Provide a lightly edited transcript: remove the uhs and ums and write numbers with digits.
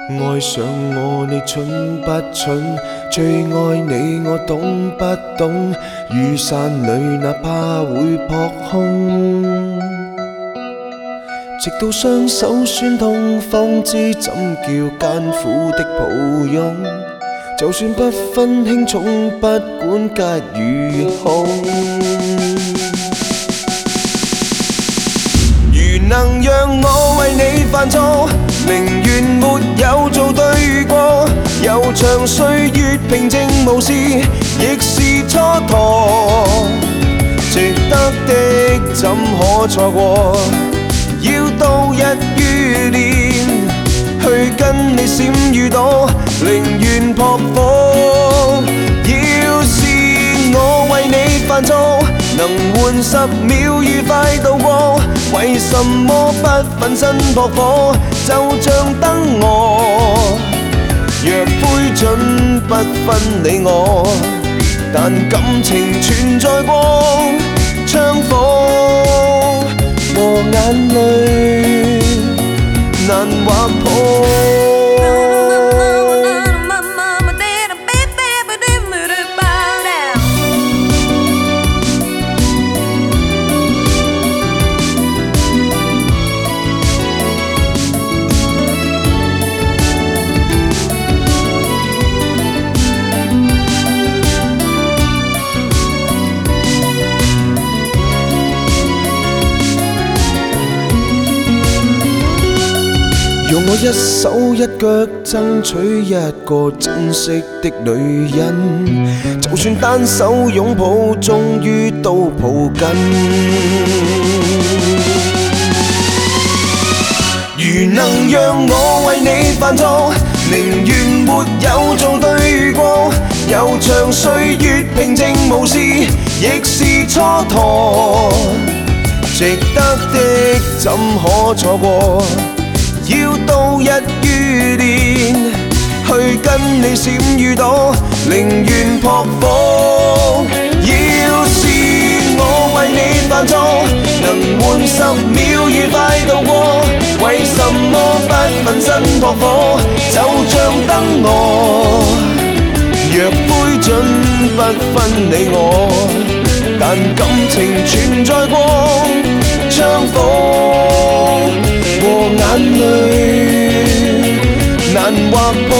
愛上我你蠢不蠢？最愛你我懂不懂？雨傘裏哪怕會撲空，直到雙手酸痛，方知怎叫艱苦的抱擁。就算不分輕重，不管吉與凶。如能讓我為你犯錯，寧願沒有做對過。悠長歲月平靜無事，亦是蹉跎。值得的怎可錯過？要度日如年，去跟你閃與躲，寧願撲火。要是我為你犯錯，能換10秒愉快度過，為什麼不奮身撲火？就像燈蛾，若灰燼不分你我，但感情存在光、槍火和眼淚難劃破。用我一手一腳爭取一個珍惜的女人，就算單手擁抱，終於都抱緊。如能讓我為你犯錯，寧願沒有做對過。悠長歲月平靜無事，亦是蹉跎。值得的怎可錯過？要度日如年，去跟你閃與躲，寧願撲火。要是我為你犯錯，能換10秒愉快度過，為什麼不奮身撲火？就像燈蛾，若灰燼不分你我，但感情存在光、槍火和眼淚難劃破。